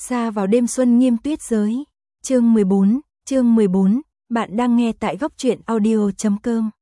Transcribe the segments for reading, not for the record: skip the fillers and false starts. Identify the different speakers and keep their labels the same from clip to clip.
Speaker 1: Xa vào đêm xuân nghiêm tuyết giới. Chương 14, bạn đang nghe tại góc truyện audio.com.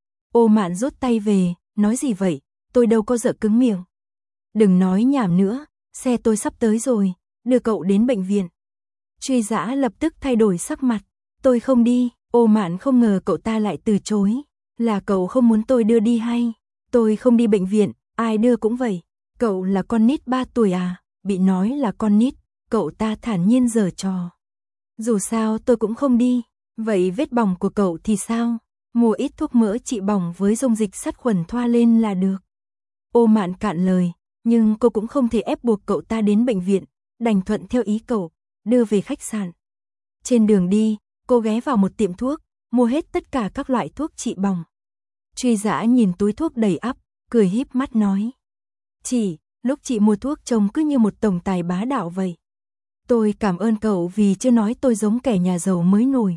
Speaker 1: Ô Mạn rút tay về, nói gì vậy, tôi đâu có dở cứng miệng. Đừng nói nhảm nữa, xe tôi sắp tới rồi, đưa cậu đến bệnh viện. Truy Dã lập tức thay đổi sắc mặt, tôi không đi. Ô Mạn không ngờ cậu ta lại từ chối. Là cậu không muốn tôi đưa đi hay? Tôi không đi bệnh viện, ai đưa cũng vậy. Cậu là con nít 3 tuổi à? Bị nói là con nít, cậu ta thản nhiên giở trò. Dù sao tôi cũng không đi. Vậy vết bỏng của cậu thì sao? Mua ít thuốc mỡ trị bỏng với dung dịch sát khuẩn thoa lên là được. Ô Mạn cạn lời, nhưng cô cũng không thể ép buộc cậu ta đến bệnh viện, đành thuận theo ý cậu, đưa về khách sạn. Trên đường đi, cô ghé vào một tiệm thuốc, mua hết tất cả các loại thuốc trị bỏng. Truy Dã nhìn túi thuốc đầy ắp, cười híp mắt nói. Chị, lúc chị mua thuốc trông cứ như một tổng tài bá đạo vậy. Tôi cảm ơn cậu vì chưa nói tôi giống kẻ nhà giàu mới nổi.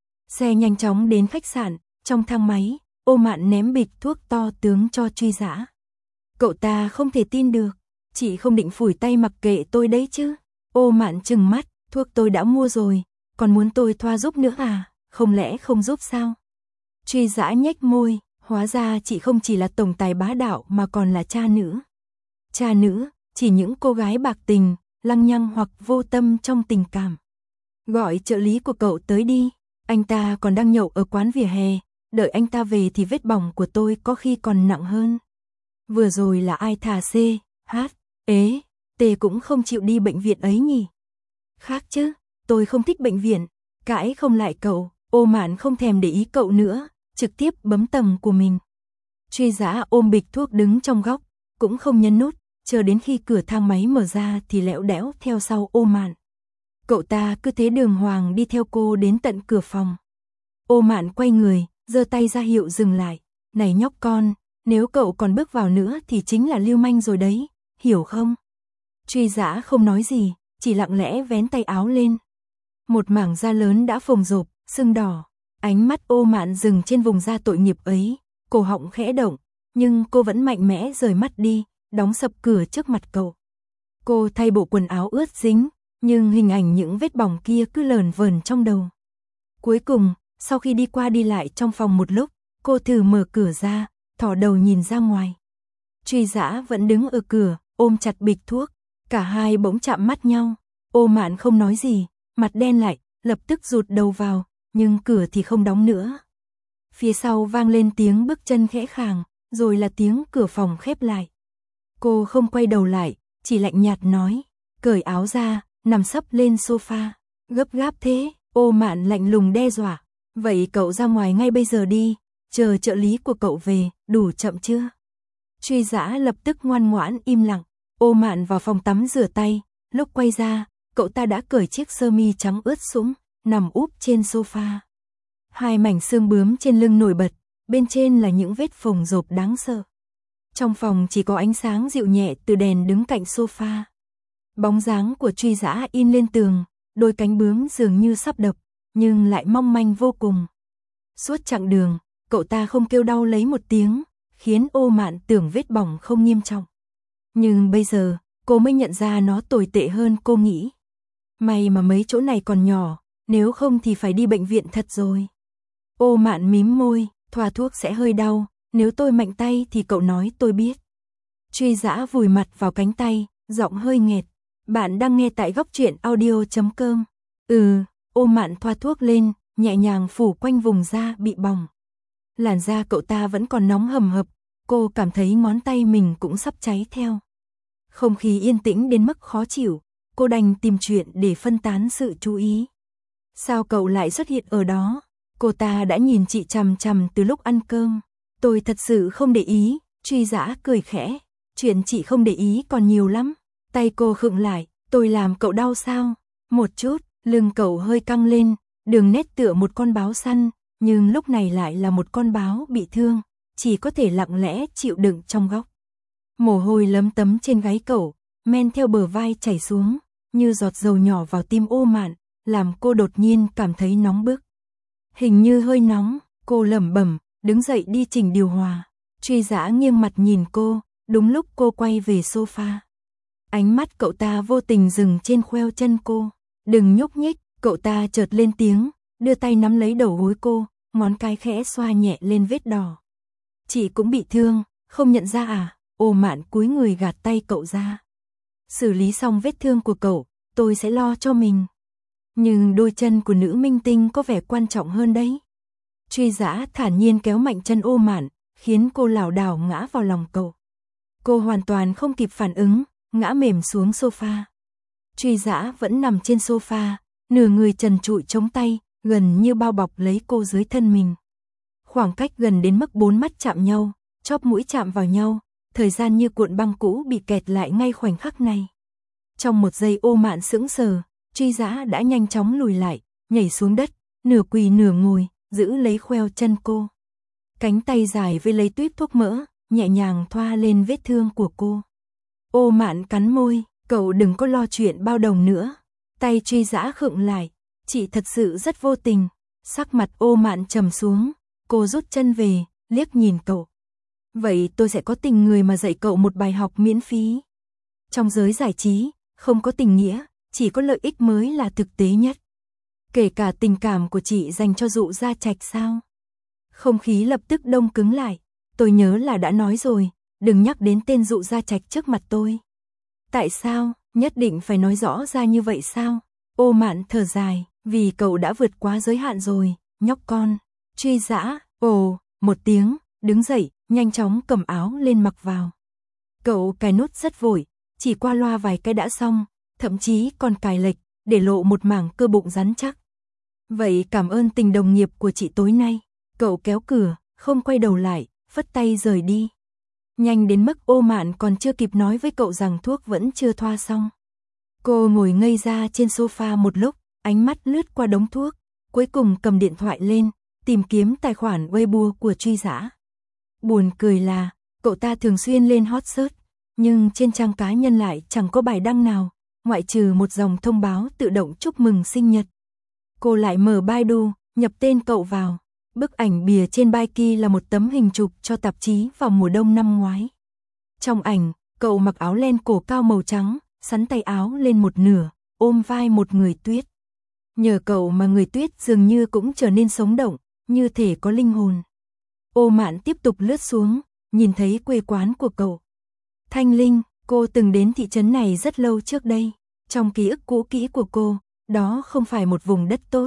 Speaker 1: Xe nhanh chóng đến khách sạn, trong thang máy, Ô Mạn ném bịch thuốc to tướng cho Truy Dã. Cậu ta không thể tin được, chị không định phủi tay mặc kệ tôi đấy chứ. Ô Mạn trừng mắt, thuốc tôi đã mua rồi, còn muốn tôi thoa giúp nữa à, không lẽ không giúp sao? Truy Dã nhếch môi, hóa ra chị không chỉ là tổng tài bá đạo mà còn là cha nữ. Cha nữ, chỉ những cô gái bạc tình, lăng nhăng hoặc vô tâm trong tình cảm. Gọi trợ lý của cậu tới đi, anh ta còn đang nhậu ở quán vỉa hè, đợi anh ta về thì vết bỏng của tôi có khi còn nặng hơn. Vừa rồi là ai thả C, H, ế, T cũng không chịu đi bệnh viện ấy nhỉ? Khác chứ, tôi không thích bệnh viện, cãi không lại cậu. Ô Mạn không thèm để ý cậu nữa, trực tiếp bấm tầng của mình. Truy Dã ôm bịch thuốc đứng trong góc, cũng không nhấn nút, chờ đến khi cửa thang máy mở ra thì lẽo đẽo theo sau Ô Mạn. Cậu ta cứ thế đường hoàng đi theo cô đến tận cửa phòng. Ô Mạn quay người, giơ tay ra hiệu dừng lại. Này nhóc con, nếu cậu còn bước vào nữa thì chính là lưu manh rồi đấy, hiểu không? Truy Dã không nói gì, chỉ lặng lẽ vén tay áo lên. Một mảng da lớn đã phồng rộp, sưng đỏ. Ánh mắt Ô Mạn dừng trên vùng da tội nghiệp ấy, cổ họng khẽ động, nhưng cô vẫn mạnh mẽ rời mắt đi, đóng sập cửa trước mặt cậu. Cô thay bộ quần áo ướt dính, nhưng hình ảnh những vết bỏng kia cứ lờn vờn trong đầu. Cuối cùng, sau khi đi qua đi lại trong phòng một lúc, cô thử mở cửa ra, thò đầu nhìn ra ngoài. Truy Dã vẫn đứng ở cửa, ôm chặt bịch thuốc, cả hai bỗng chạm mắt nhau. Ô Mạn không nói gì, mặt đen lại, lập tức rụt đầu vào, nhưng cửa thì không đóng nữa. Phía sau vang lên tiếng bước chân khẽ khàng, rồi là tiếng cửa phòng khép lại. Cô không quay đầu lại, chỉ lạnh nhạt nói, cởi áo ra, nằm sấp lên sofa. Gấp gáp thế? Ô Mạn lạnh lùng đe dọa. Vậy cậu ra ngoài ngay bây giờ đi, chờ trợ lý của cậu về, đủ chậm chưa? Truy Dã lập tức ngoan ngoãn im lặng. Ô Mạn vào phòng tắm rửa tay, lúc quay ra, cậu ta đã cởi chiếc sơ mi trắng ướt sũng, nằm úp trên sofa. Hai mảnh xương bướm trên lưng nổi bật, bên trên là những vết phồng rộp đáng sợ. Trong phòng chỉ có ánh sáng dịu nhẹ từ đèn đứng cạnh sofa. Bóng dáng của Truy Dã in lên tường, đôi cánh bướm dường như sắp đập, nhưng lại mong manh vô cùng. Suốt chặng đường, cậu ta không kêu đau lấy một tiếng, khiến Ô Mạn tưởng vết bỏng không nghiêm trọng. Nhưng bây giờ, cô mới nhận ra nó tồi tệ hơn cô nghĩ. May mà mấy chỗ này còn nhỏ, nếu không thì phải đi bệnh viện thật rồi. Ô Mạn mím môi, thoa thuốc sẽ hơi đau, nếu tôi mạnh tay thì cậu nói tôi biết. Truy Dã vùi mặt vào cánh tay, giọng hơi nghẹt. Bạn đang nghe tại góc truyện audio.com. Ô Mạn thoa thuốc lên, nhẹ nhàng phủ quanh vùng da bị bỏng. Làn da cậu ta vẫn còn nóng hầm hập, cô cảm thấy ngón tay mình cũng sắp cháy theo. Không khí yên tĩnh đến mức khó chịu, cô đành tìm chuyện để phân tán sự chú ý. Sao cậu lại xuất hiện ở đó? Cô ta đã nhìn chị chằm chằm từ lúc ăn cơm. Tôi thật sự không để ý. Truy Dã cười khẽ. Chuyện chị không để ý còn nhiều lắm. Tay cô khựng lại. Tôi làm cậu đau sao? Một chút. Lưng cậu hơi căng lên, đường nét tựa một con báo săn, nhưng lúc này lại là một con báo bị thương, chỉ có thể lặng lẽ chịu đựng trong góc. Mồ hôi lấm tấm trên gáy cậu, men theo bờ vai chảy xuống, như giọt dầu nhỏ vào tim Ô Mạn, làm cô đột nhiên cảm thấy nóng bức. Hình như hơi nóng, cô lẩm bẩm, đứng dậy đi chỉnh điều hòa. Truy Dã nghiêng mặt nhìn cô, đúng lúc cô quay về sofa. Ánh mắt cậu ta vô tình dừng trên khoeo chân cô. Đừng nhúc nhích, cậu ta chợt lên tiếng, đưa tay nắm lấy đầu gối cô, ngón cái khẽ xoa nhẹ lên vết đỏ. Chị cũng bị thương, không nhận ra à? Ô Mạn cúi người gạt tay cậu ra. Xử lý xong vết thương của cậu, tôi sẽ lo cho mình. Nhưng đôi chân của nữ minh tinh có vẻ quan trọng hơn đấy. Truy Dã thản nhiên kéo mạnh chân Ô Mạn, khiến cô lảo đảo ngã vào lòng cậu. Cô hoàn toàn không kịp phản ứng, ngã mềm xuống sofa. Truy Dã vẫn nằm trên sofa, nửa người trần trụi chống tay, gần như bao bọc lấy cô dưới thân mình. Khoảng cách gần đến mức 4 mắt chạm nhau, chóp mũi chạm vào nhau, thời gian như cuộn băng cũ bị kẹt lại ngay khoảnh khắc này. Trong một giây Ô Mạn sững sờ, Truy Dã đã nhanh chóng lùi lại, nhảy xuống đất, nửa quỳ nửa ngồi, giữ lấy khoeo chân cô. Cánh tay dài với lấy tuýp thuốc mỡ, nhẹ nhàng thoa lên vết thương của cô. Ô Mạn cắn môi, cậu đừng có lo chuyện bao đồng nữa. Tay Truy Dã khựng lại, chị thật sự rất vô tình. Sắc mặt Ô Mạn trầm xuống, cô rút chân về, liếc nhìn cậu. Vậy tôi sẽ có tình người mà dạy cậu một bài học miễn phí. Trong giới giải trí, không có tình nghĩa, chỉ có lợi ích mới là thực tế nhất. Kể cả tình cảm của chị dành cho Dụ Gia Trạch sao? Không khí lập tức đông cứng lại. Tôi nhớ là đã nói rồi, đừng nhắc đến tên Dụ Gia Trạch trước mặt tôi. Tại sao, nhất định phải nói rõ ra như vậy sao? Ô Mạn thở dài, vì cậu đã vượt quá giới hạn rồi, nhóc con. Truy Dã, ồ, một tiếng, đứng dậy, nhanh chóng cầm áo lên mặc vào. Cậu cài nút rất vội, chỉ qua loa vài cái đã xong, thậm chí còn cài lệch, để lộ một mảng cơ bụng rắn chắc. Vậy cảm ơn tình đồng nghiệp của chị tối nay. Cậu kéo cửa, không quay đầu lại, phất tay rời đi. Nhanh đến mức Ô Mạn còn chưa kịp nói với cậu rằng thuốc vẫn chưa thoa xong. Cô ngồi ngây ra trên sofa một lúc, ánh mắt lướt qua đống thuốc, cuối cùng cầm điện thoại lên, tìm kiếm tài khoản Weibo của Truy Dã. Buồn cười là, cậu ta thường xuyên lên hot search, nhưng trên trang cá nhân lại chẳng có bài đăng nào, ngoại trừ một dòng thông báo tự động chúc mừng sinh nhật. Cô lại mở Baidu, nhập tên cậu vào. Bức ảnh bìa trên Biki là một tấm hình chụp cho tạp chí vào mùa đông năm ngoái. Trong ảnh, cậu mặc áo len cổ cao màu trắng, xắn tay áo lên một nửa, ôm vai một người tuyết. Nhờ cậu mà người tuyết dường như cũng trở nên sống động, như thể có linh hồn. Ô Mạn tiếp tục lướt xuống, nhìn thấy quê quán của cậu. Thanh Linh, cô từng đến thị trấn này rất lâu trước đây. Trong ký ức cũ kỹ của cô, đó không phải một vùng đất tốt.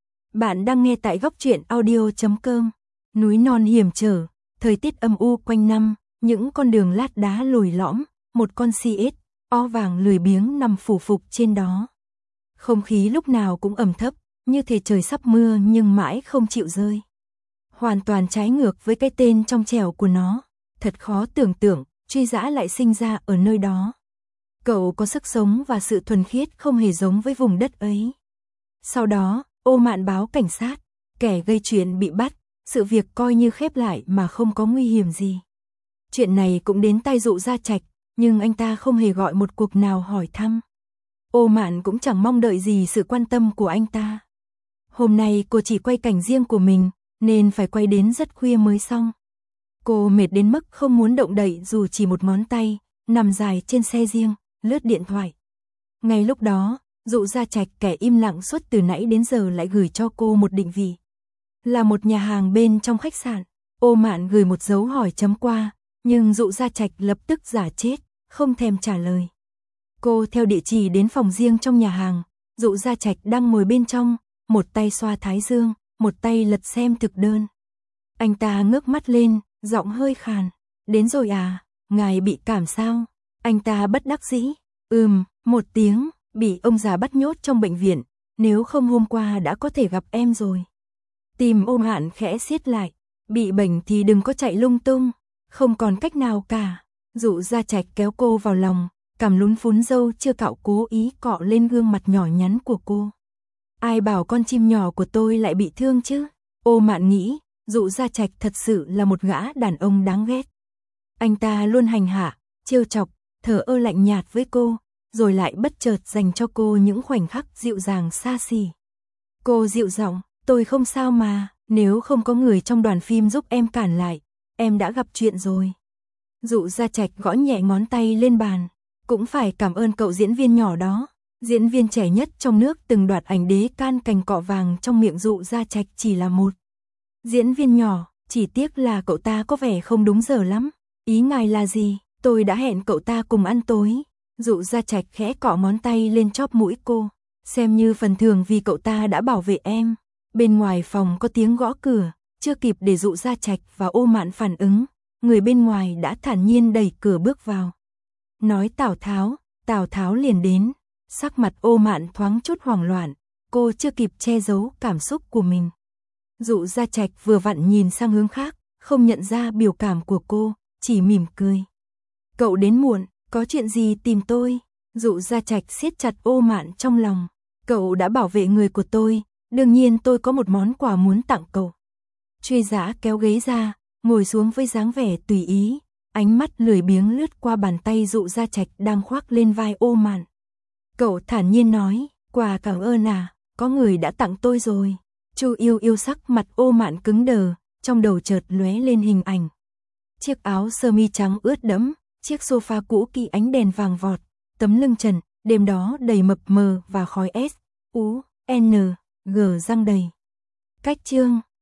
Speaker 1: Bạn đang nghe tại góc truyện audio.com. Núi non hiểm trở, thời tiết âm u quanh năm, những con đường lát đá lồi lõm, một con si ếch, o vàng lười biếng nằm phủ phục trên đó. Không khí lúc nào cũng ẩm thấp, như thể trời sắp mưa nhưng mãi không chịu rơi. Hoàn toàn trái ngược với cái tên trong trẻo của nó, thật khó tưởng tượng, Truy Dã lại sinh ra ở nơi đó. Cậu có sức sống và sự thuần khiết không hề giống với vùng đất ấy. Sau đó, Ô Mạn báo cảnh sát, kẻ gây chuyện bị bắt, sự việc coi như khép lại mà không có nguy hiểm gì. Chuyện này cũng đến tai Dụ Gia Trạch, nhưng anh ta không hề gọi một cuộc nào hỏi thăm. Ô Mạn cũng chẳng mong đợi gì sự quan tâm của anh ta. Hôm nay cô chỉ quay cảnh riêng của mình, nên phải quay đến rất khuya mới xong. Cô mệt đến mức không muốn động đậy dù chỉ một ngón tay, nằm dài trên xe riêng, lướt điện thoại. Ngay lúc đó, Dụ Gia Trạch kẻ im lặng suốt từ nãy đến giờ lại gửi cho cô một định vị. Là một nhà hàng bên trong khách sạn. Ô Mạn gửi một dấu hỏi chấm qua, nhưng Dụ Gia Trạch lập tức giả chết, không thèm trả lời. Cô theo địa chỉ đến phòng riêng trong nhà hàng. Dụ Gia Trạch đang ngồi bên trong, một tay xoa thái dương, một tay lật xem thực đơn. Anh ta ngước mắt lên, giọng hơi khàn. Đến rồi à, ngài bị cảm sao? Anh ta bất đắc dĩ. Một tiếng, bị ông già bắt nhốt trong bệnh viện, nếu không hôm qua đã có thể gặp em rồi. Tim Ô Mạn khẽ siết lại, bị bệnh thì đừng có chạy lung tung, không còn cách nào cả. Dụ Gia Trạch kéo cô vào lòng, cằm lún phún râu chưa cạo cố ý cọ lên gương mặt nhỏ nhắn của cô. Ai bảo con chim nhỏ của tôi lại bị thương chứ? Ô Mạn nghĩ, Dụ Gia Trạch thật sự là một gã đàn ông đáng ghét. Anh ta luôn hành hạ, trêu chọc, thờ ơ lạnh nhạt với cô, rồi lại bất chợt dành cho cô những khoảnh khắc dịu dàng xa xỉ. Cô dịu giọng, tôi không sao mà, nếu không có người trong đoàn phim giúp em cản lại, em đã gặp chuyện rồi. Dụ Gia Trạch gõ nhẹ ngón tay lên bàn, Cũng phải cảm ơn cậu diễn viên nhỏ đó. Diễn viên trẻ nhất trong nước từng đoạt ảnh đế can cành cọ vàng trong miệng Dụ Gia Trạch chỉ là một diễn viên nhỏ, chỉ tiếc là cậu ta có vẻ không đúng giờ lắm. Ý ngài là gì? Tôi đã hẹn cậu ta cùng ăn tối. Dụ Gia Trạch khẽ cọ ngón tay lên chóp mũi cô, xem như phần thưởng vì cậu ta đã bảo vệ em. Bên ngoài phòng có tiếng gõ cửa, chưa kịp để Dụ Gia Trạch và Ô Mạn phản ứng, người bên ngoài đã thản nhiên đẩy cửa bước vào. Nói Tào Tháo liền đến. Sắc mặt Ô Mạn thoáng chút hoảng loạn, cô chưa kịp che giấu cảm xúc của mình. Dụ Gia Trạch vừa vặn nhìn sang hướng khác, không nhận ra biểu cảm của cô, chỉ mỉm cười. Cậu đến muộn, có chuyện gì tìm tôi? Dụ Gia Trạch siết chặt Ô Mạn trong lòng. Cậu đã bảo vệ người của tôi, đương nhiên tôi có một món quà muốn tặng cậu. Truy Dã kéo ghế ra, ngồi xuống với dáng vẻ tùy ý, ánh mắt lười biếng lướt qua bàn tay Dụ Gia Trạch đang khoác lên vai Ô Mạn. Cậu thản nhiên nói, quà cảm ơn à, có người đã tặng tôi rồi. Chu Yêu Yêu sắc mặt Ô Mạn cứng đờ, trong đầu chợt lóe lên hình ảnh. Chiếc áo sơ mi trắng ướt đẫm, chiếc sofa cũ kỹ ánh đèn vàng vọt, tấm lưng trần, đêm đó đầy mập mờ và khói S, U, N, G răng đầy. Cách chương